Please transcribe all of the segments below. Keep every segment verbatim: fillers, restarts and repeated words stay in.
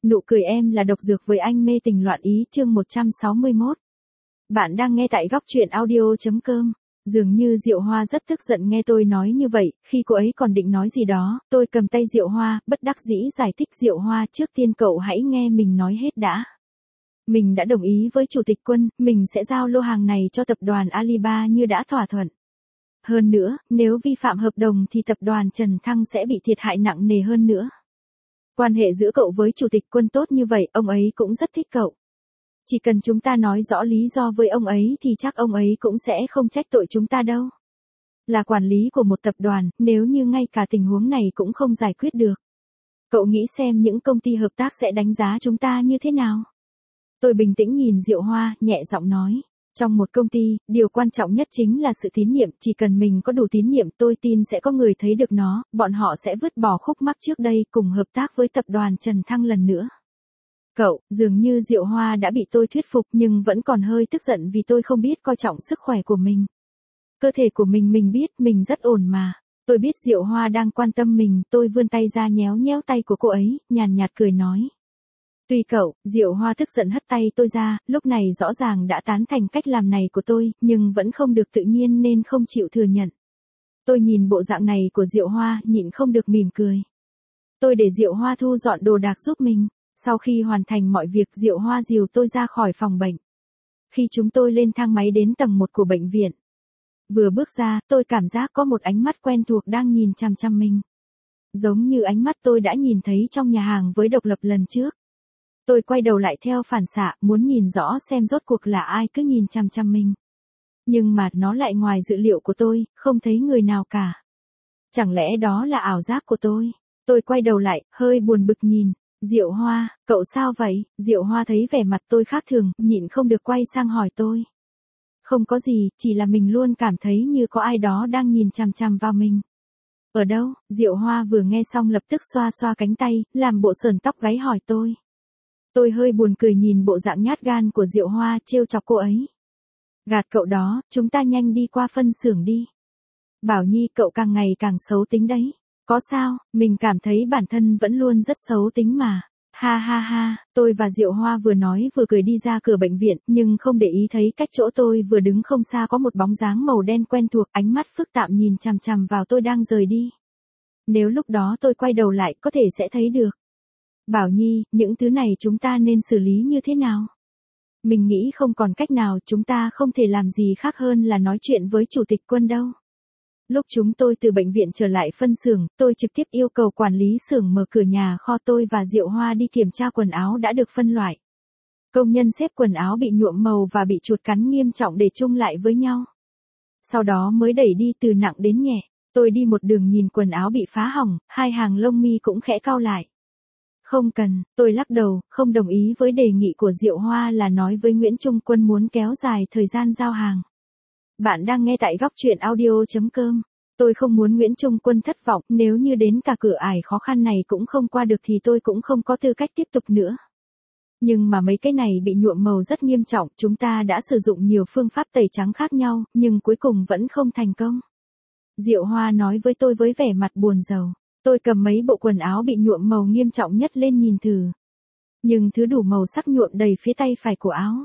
Nụ cười em là độc dược với anh mê tình loạn ý chương một trăm sáu mươi mốt. Bạn đang nghe tại góc truyện audio.com. Dường như Diệu Hoa rất tức giận nghe tôi nói như vậy, khi cô ấy còn định nói gì đó, tôi cầm tay Diệu Hoa, bất đắc dĩ giải thích Diệu Hoa trước tiên cậu hãy nghe mình nói hết đã. Mình đã đồng ý với Chủ tịch Quân, mình sẽ giao lô hàng này cho tập đoàn Alibaba như đã thỏa thuận. Hơn nữa, nếu vi phạm hợp đồng thì tập đoàn Trần Thăng sẽ bị thiệt hại nặng nề hơn nữa. Quan hệ giữa cậu với Chủ tịch Quân tốt như vậy, ông ấy cũng rất thích cậu. Chỉ cần chúng ta nói rõ lý do với ông ấy thì chắc ông ấy cũng sẽ không trách tội chúng ta đâu. Là quản lý của một tập đoàn, nếu như ngay cả tình huống này cũng không giải quyết được. Cậu nghĩ xem những công ty hợp tác sẽ đánh giá chúng ta như thế nào? Tôi bình tĩnh nhìn Diệu Hoa, nhẹ giọng nói. Trong một công ty, điều quan trọng nhất chính là sự tín nhiệm, chỉ cần mình có đủ tín nhiệm tôi tin sẽ có người thấy được nó, bọn họ sẽ vứt bỏ khúc mắc trước đây cùng hợp tác với tập đoàn Trần Thăng lần nữa. Cậu, dường như Diệu Hoa đã bị tôi thuyết phục nhưng vẫn còn hơi tức giận vì tôi không biết coi trọng sức khỏe của mình. Cơ thể của mình mình biết mình rất ổn mà. Tôi biết Diệu Hoa đang quan tâm mình, tôi vươn tay ra nhéo nhéo tay của cô ấy, nhàn nhạt cười nói. Tùy cậu, Diệu Hoa tức giận hất tay tôi ra, lúc này rõ ràng đã tán thành cách làm này của tôi, nhưng vẫn không được tự nhiên nên không chịu thừa nhận. Tôi nhìn bộ dạng này của Diệu Hoa, nhịn không được mỉm cười. Tôi để Diệu Hoa thu dọn đồ đạc giúp mình. Sau khi hoàn thành mọi việc Diệu Hoa dìu tôi ra khỏi phòng bệnh. Khi chúng tôi lên thang máy đến tầng một của bệnh viện. Vừa bước ra, tôi cảm giác có một ánh mắt quen thuộc đang nhìn chằm chằm mình. Giống như ánh mắt tôi đã nhìn thấy trong nhà hàng với Độc Lập lần trước. Tôi quay đầu lại theo phản xạ, muốn nhìn rõ xem rốt cuộc là ai cứ nhìn chằm chằm mình. Nhưng mà nó lại ngoài dự liệu của tôi, không thấy người nào cả. Chẳng lẽ đó là ảo giác của tôi? Tôi quay đầu lại, hơi buồn bực nhìn. Diệu Hoa, cậu sao vậy? Diệu Hoa thấy vẻ mặt tôi khác thường, nhịn không được quay sang hỏi tôi. Không có gì, chỉ là mình luôn cảm thấy như có ai đó đang nhìn chằm chằm vào mình. Ở đâu? Diệu Hoa vừa nghe xong lập tức xoa xoa cánh tay, làm bộ sờn tóc gáy hỏi tôi. Tôi hơi buồn cười nhìn bộ dạng nhát gan của Diệu Hoa trêu chọc cô ấy. Gạt cậu đó, chúng ta nhanh đi qua phân xưởng đi. Bảo Nhi cậu càng ngày càng xấu tính đấy. Có sao, mình cảm thấy bản thân vẫn luôn rất xấu tính mà. Ha ha ha, tôi và Diệu Hoa vừa nói vừa cười đi ra cửa bệnh viện, nhưng không để ý thấy cách chỗ tôi vừa đứng không xa có một bóng dáng màu đen quen thuộc, ánh mắt phức tạp nhìn chằm chằm vào tôi đang rời đi. Nếu lúc đó tôi quay đầu lại có thể sẽ thấy được. Bảo Nhi, những thứ này chúng ta nên xử lý như thế nào? Mình nghĩ không còn cách nào, chúng ta không thể làm gì khác hơn là nói chuyện với Chủ tịch Quân đâu. Lúc chúng tôi từ bệnh viện trở lại phân xưởng, tôi trực tiếp yêu cầu quản lý xưởng mở cửa nhà kho tôi và Diệu Hoa đi kiểm tra quần áo đã được phân loại. Công nhân xếp quần áo bị nhuộm màu và bị chuột cắn nghiêm trọng để chung lại với nhau. Sau đó mới đẩy đi từ nặng đến nhẹ. Tôi đi một đường nhìn quần áo bị phá hỏng, hai hàng lông mi cũng khẽ cau lại. Không cần, tôi lắc đầu, không đồng ý với đề nghị của Diệu Hoa là nói với Nguyễn Trung Quân muốn kéo dài thời gian giao hàng. Bạn đang nghe tại góc truyện audio.com. Tôi không muốn Nguyễn Trung Quân thất vọng, nếu như đến cả cửa ải khó khăn này cũng không qua được thì tôi cũng không có tư cách tiếp tục nữa. Nhưng mà mấy cái này bị nhuộm màu rất nghiêm trọng, chúng ta đã sử dụng nhiều phương pháp tẩy trắng khác nhau, nhưng cuối cùng vẫn không thành công. Diệu Hoa nói với tôi với vẻ mặt buồn rầu. Tôi cầm mấy bộ quần áo bị nhuộm màu nghiêm trọng nhất lên nhìn thử. Nhưng thứ đủ màu sắc nhuộm đầy phía tay phải của áo.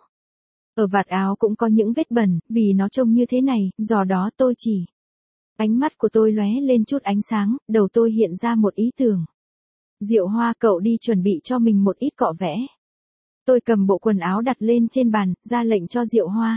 Ở vạt áo cũng có những vết bẩn, vì nó trông như thế này, do đó tôi chỉ. Ánh mắt của tôi lóe lên chút ánh sáng, đầu tôi hiện ra một ý tưởng. Diệu Hoa cậu đi chuẩn bị cho mình một ít cọ vẽ. Tôi cầm bộ quần áo đặt lên trên bàn, ra lệnh cho Diệu Hoa.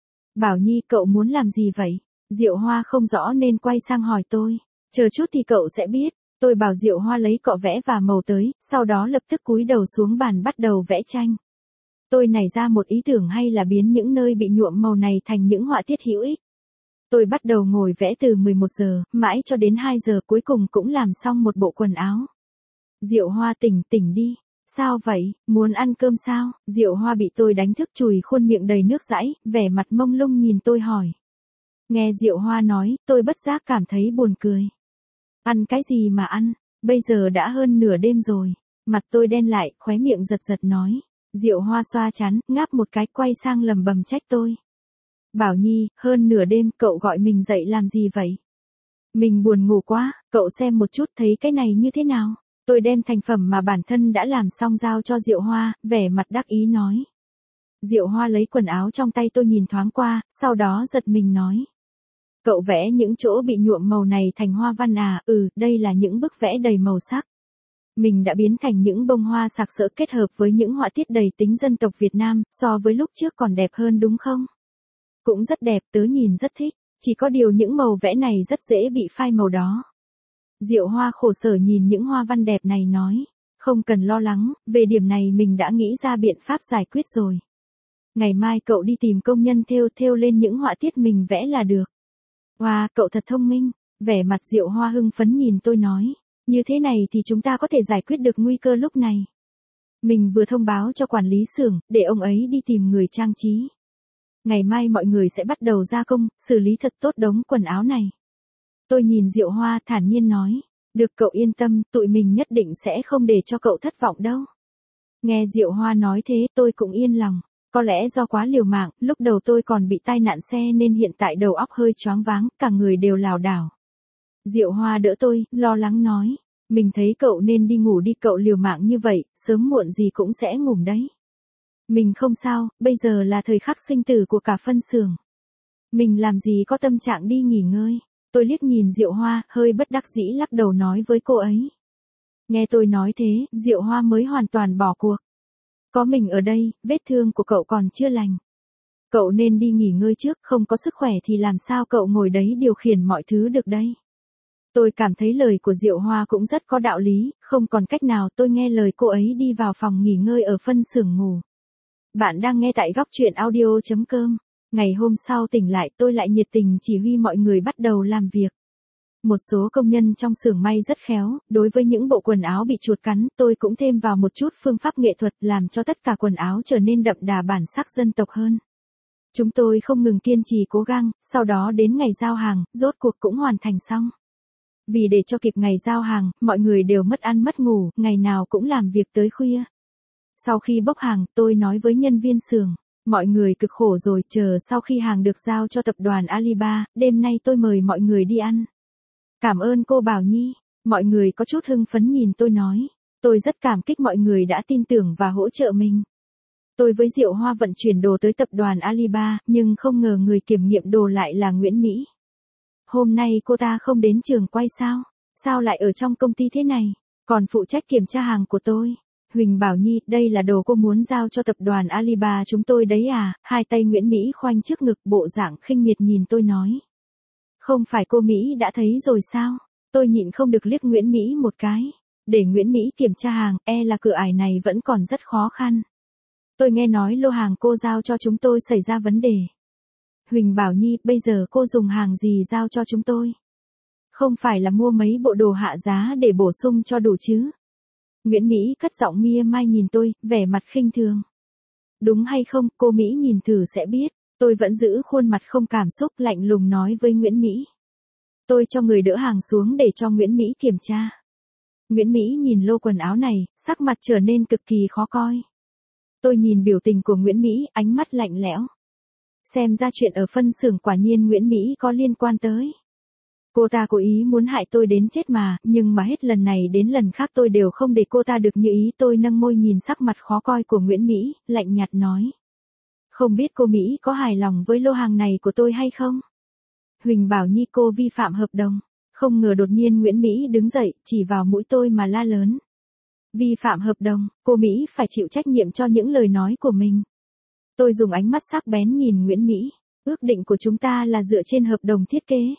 Bảo Nhi cậu muốn làm gì vậy? Diệu Hoa không rõ nên quay sang hỏi tôi. Chờ chút thì cậu sẽ biết. Tôi bảo Diệu Hoa lấy cọ vẽ và màu tới, sau đó lập tức cúi đầu xuống bàn bắt đầu vẽ tranh. Tôi nảy ra một ý tưởng hay là biến những nơi bị nhuộm màu này thành những họa tiết hữu ích. Tôi bắt đầu ngồi vẽ từ mười một giờ, mãi cho đến hai giờ cuối cùng cũng làm xong một bộ quần áo. Diệu Hoa tỉnh tỉnh đi. Sao vậy, muốn ăn cơm sao? Diệu Hoa bị tôi đánh thức chùi khuôn miệng đầy nước dãi, vẻ mặt mông lung nhìn tôi hỏi. Nghe Diệu Hoa nói, tôi bất giác cảm thấy buồn cười. Ăn cái gì mà ăn, bây giờ đã hơn nửa đêm rồi. Mặt tôi đen lại, khóe miệng giật giật nói. Diệu Hoa xoa chán, ngáp một cái quay sang lầm bầm trách tôi. Bảo Nhi, hơn nửa đêm cậu gọi mình dậy làm gì vậy? Mình buồn ngủ quá, cậu xem một chút thấy cái này như thế nào? Tôi đem thành phẩm mà bản thân đã làm xong giao cho Diệu Hoa, vẻ mặt đắc ý nói. Diệu Hoa lấy quần áo trong tay tôi nhìn thoáng qua, sau đó giật mình nói. Cậu vẽ những chỗ bị nhuộm màu này thành hoa văn à? Ừ, đây là những bức vẽ đầy màu sắc. Mình đã biến thành những bông hoa sặc sỡ kết hợp với những họa tiết đầy tính dân tộc Việt Nam, so với lúc trước còn đẹp hơn đúng không? Cũng rất đẹp, tớ nhìn rất thích, chỉ có điều những màu vẽ này rất dễ bị phai màu đó. Diệu Hoa khổ sở nhìn những hoa văn đẹp này nói, không cần lo lắng, về điểm này mình đã nghĩ ra biện pháp giải quyết rồi. Ngày mai cậu đi tìm công nhân thêu thêu lên những họa tiết mình vẽ là được. Wow, cậu thật thông minh, vẻ mặt Diệu Hoa hưng phấn nhìn tôi nói, như thế này thì chúng ta có thể giải quyết được nguy cơ lúc này. Mình vừa thông báo cho quản lý xưởng, để ông ấy đi tìm người trang trí. Ngày mai mọi người sẽ bắt đầu gia công, xử lý thật tốt đống quần áo này. Tôi nhìn Diệu Hoa thản nhiên nói, được cậu yên tâm, tụi mình nhất định sẽ không để cho cậu thất vọng đâu. Nghe Diệu Hoa nói thế tôi cũng yên lòng, có lẽ do quá liều mạng, lúc đầu tôi còn bị tai nạn xe nên hiện tại đầu óc hơi choáng váng, cả người đều lảo đảo. Diệu Hoa đỡ tôi, lo lắng nói, mình thấy cậu nên đi ngủ đi, cậu liều mạng như vậy, sớm muộn gì cũng sẽ ngủ đấy. Mình không sao, bây giờ là thời khắc sinh tử của cả phân xưởng. Mình làm gì có tâm trạng đi nghỉ ngơi. Tôi liếc nhìn Diệu Hoa, hơi bất đắc dĩ lắc đầu nói với cô ấy. Nghe tôi nói thế, Diệu Hoa mới hoàn toàn bỏ cuộc. Có mình ở đây, vết thương của cậu còn chưa lành. Cậu nên đi nghỉ ngơi trước, không có sức khỏe thì làm sao cậu ngồi đấy điều khiển mọi thứ được đây. Tôi cảm thấy lời của Diệu Hoa cũng rất có đạo lý, không còn cách nào tôi nghe lời cô ấy đi vào phòng nghỉ ngơi ở phân xưởng ngủ. Bạn đang nghe tại góc truyện audio chấm com. Ngày hôm sau tỉnh lại tôi lại nhiệt tình chỉ huy mọi người bắt đầu làm việc. Một số công nhân trong xưởng may rất khéo, đối với những bộ quần áo bị chuột cắn tôi cũng thêm vào một chút phương pháp nghệ thuật làm cho tất cả quần áo trở nên đậm đà bản sắc dân tộc hơn. Chúng tôi không ngừng kiên trì cố gắng, sau đó đến ngày giao hàng, rốt cuộc cũng hoàn thành xong. Vì để cho kịp ngày giao hàng, mọi người đều mất ăn mất ngủ, ngày nào cũng làm việc tới khuya. Sau khi bốc hàng, tôi nói với nhân viên xưởng, mọi người cực khổ rồi, chờ sau khi hàng được giao cho tập đoàn Alibaba, đêm nay tôi mời mọi người đi ăn. Cảm ơn cô Bảo Nhi, mọi người có chút hưng phấn nhìn tôi nói, tôi rất cảm kích mọi người đã tin tưởng và hỗ trợ mình. Tôi với Diệu Hoa vận chuyển đồ tới tập đoàn Alibaba, nhưng không ngờ người kiểm nghiệm đồ lại là Nguyễn Mỹ. Hôm nay cô ta không đến trường quay sao? Sao lại ở trong công ty thế này? Còn phụ trách kiểm tra hàng của tôi. Huỳnh Bảo Nhi, đây là đồ cô muốn giao cho tập đoàn Alibaba chúng tôi đấy à? Hai tay Nguyễn Mỹ khoanh trước ngực, bộ dạng khinh miệt nhìn tôi nói. Không phải cô Mỹ đã thấy rồi sao? Tôi nhịn không được liếc Nguyễn Mỹ một cái. Để Nguyễn Mỹ kiểm tra hàng, e là cửa ải này vẫn còn rất khó khăn. Tôi nghe nói lô hàng cô giao cho chúng tôi xảy ra vấn đề. Huỳnh Bảo Nhi, bây giờ cô dùng hàng gì giao cho chúng tôi? Không phải là mua mấy bộ đồ hạ giá để bổ sung cho đủ chứ? Nguyễn Mỹ cất giọng mia mai nhìn tôi, vẻ mặt khinh thường. Đúng hay không, cô Mỹ nhìn thử sẽ biết. Tôi vẫn giữ khuôn mặt không cảm xúc, lạnh lùng nói với Nguyễn Mỹ. Tôi cho người đỡ hàng xuống để cho Nguyễn Mỹ kiểm tra. Nguyễn Mỹ nhìn lô quần áo này, sắc mặt trở nên cực kỳ khó coi. Tôi nhìn biểu tình của Nguyễn Mỹ, ánh mắt lạnh lẽo. Xem ra chuyện ở phân xưởng quả nhiên Nguyễn Mỹ có liên quan tới. Cô ta cố ý muốn hại tôi đến chết mà, nhưng mà hết lần này đến lần khác tôi đều không để cô ta được như ý. Tôi nâng môi nhìn sắc mặt khó coi của Nguyễn Mỹ, lạnh nhạt nói. Không biết cô Mỹ có hài lòng với lô hàng này của tôi hay không? Huỳnh Bảo Nhi, cô vi phạm hợp đồng. Không ngờ đột nhiên Nguyễn Mỹ đứng dậy, chỉ vào mũi tôi mà la lớn. Vi phạm hợp đồng, cô Mỹ phải chịu trách nhiệm cho những lời nói của mình. Tôi dùng ánh mắt sắc bén nhìn Nguyễn Mỹ. Ước định của chúng ta là dựa trên hợp đồng thiết kế.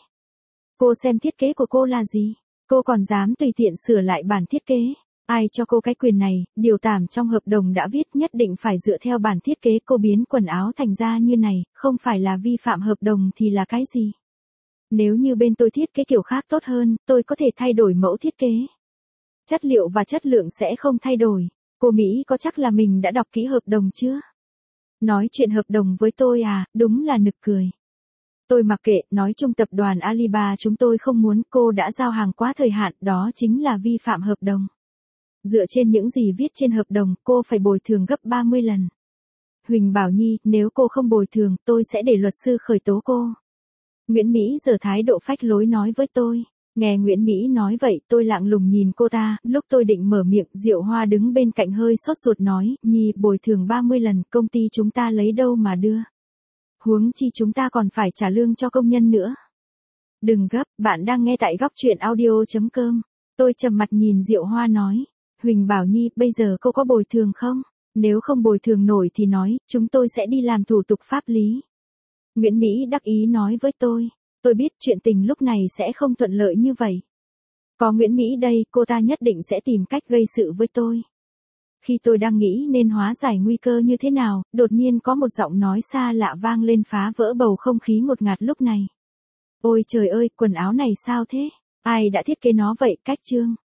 Cô xem thiết kế của cô là gì? Cô còn dám tùy tiện sửa lại bản thiết kế. Ai cho cô cái quyền này? Điều tạm trong hợp đồng đã viết nhất định phải dựa theo bản thiết kế. Cô biến quần áo thành ra như này, không phải là vi phạm hợp đồng thì là cái gì? Nếu như bên tôi thiết kế kiểu khác tốt hơn, tôi có thể thay đổi mẫu thiết kế. Chất liệu và chất lượng sẽ không thay đổi. Cô Mỹ có chắc là mình đã đọc kỹ hợp đồng chưa? Nói chuyện hợp đồng với tôi à, đúng là nực cười. Tôi mặc kệ, nói chung tập đoàn Alibaba chúng tôi không muốn, cô đã giao hàng quá thời hạn, đó chính là vi phạm hợp đồng. Dựa trên những gì viết trên hợp đồng, cô phải bồi thường gấp ba mươi lần. Huỳnh Bảo Nhi, nếu cô không bồi thường, tôi sẽ để luật sư khởi tố cô. Nguyễn Mỹ giở thái độ phách lối nói với tôi. Nghe Nguyễn Mỹ nói vậy, tôi lặng lùng nhìn cô ta, lúc tôi định mở miệng, Diệu Hoa đứng bên cạnh hơi sốt ruột nói, Nhi, bồi thường ba mươi lần, công ty chúng ta lấy đâu mà đưa. Huống chi chúng ta còn phải trả lương cho công nhân nữa. Đừng gấp, bạn đang nghe tại góc truyện audio chấm com. Tôi trầm mặt nhìn Diệu Hoa nói, Huỳnh bảo Nhi, bây giờ cô có bồi thường không? Nếu không bồi thường nổi thì nói, chúng tôi sẽ đi làm thủ tục pháp lý. Nguyễn Mỹ đắc ý nói với tôi, tôi biết chuyện tình lúc này sẽ không thuận lợi như vậy. Có Nguyễn Mỹ đây, cô ta nhất định sẽ tìm cách gây sự với tôi. Khi tôi đang nghĩ nên hóa giải nguy cơ như thế nào, đột nhiên có một giọng nói xa lạ vang lên phá vỡ bầu không khí ngột ngạt lúc này. Ôi trời ơi, quần áo này sao thế? Ai đã thiết kế nó vậy, Cách Trương?